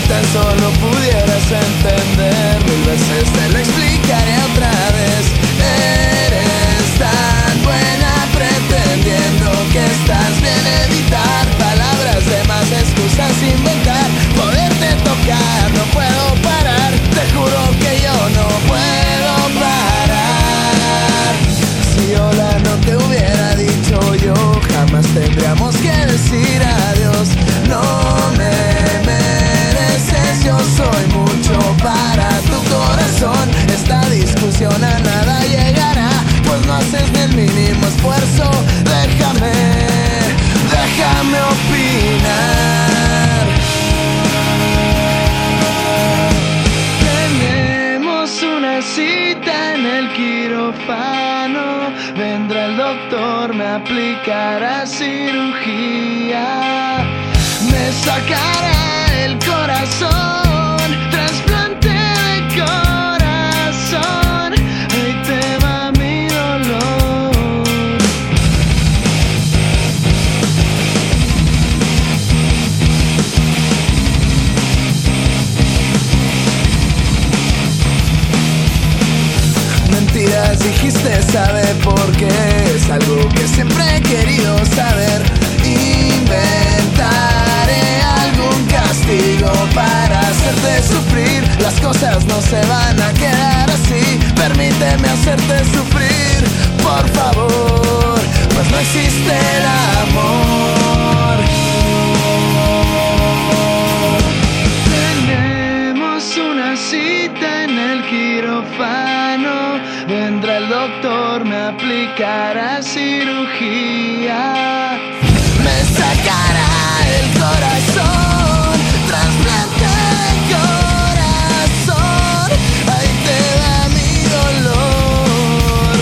tan solo pudieras entender, mil veces te lo explicaré otra vez. Eres tan buena pretendiendo que estás bien, evitar palabras de más, excusas inventar, poderte tocar, no puedo parar, te juro que yo no puedo parar. Si hola no te hubiera dicho yo, jamás tendríamos que decir adiós. No me mereces, yo soy mucho para tu corazón. Esta discusión a nada llegará, pues no haces ni el mínimo esfuerzo. Déjame opinar. Tenemos una cita en el quirófano. Vendrá el doctor, me aplicará cirugía, me sacará el corazón, trasplante de corazón. Ahí te va mi dolor. Mentiras dijiste, ¿sabe por qué? Es algo que siempre he querido saber. Inventaré algún castigo para hacerte sufrir. Las cosas no se van a quedar así, permíteme hacerte sufrir, por favor, pues no existe el amor. Tenemos una cita en el quirófano. Vendrá el doctor, me aplicará cirugía, me sacará el corazón, trasplante de corazón. Ahí te va mi dolor.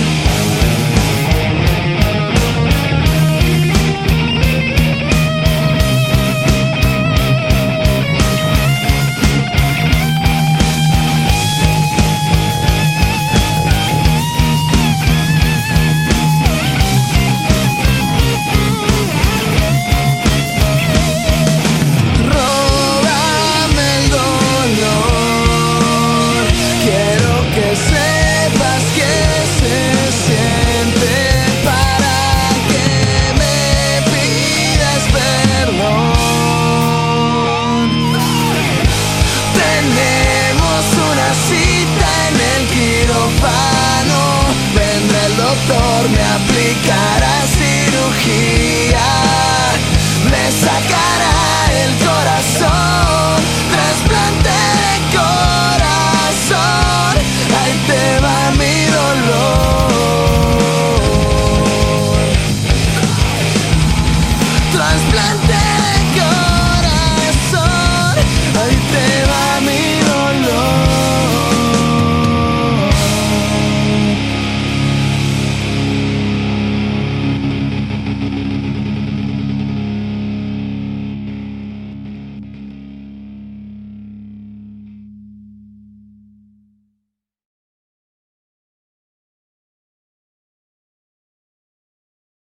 Me aplicará cirugía, me sacará el corazón, trasplante de corazón. Ahí te va mi dolor, trasplante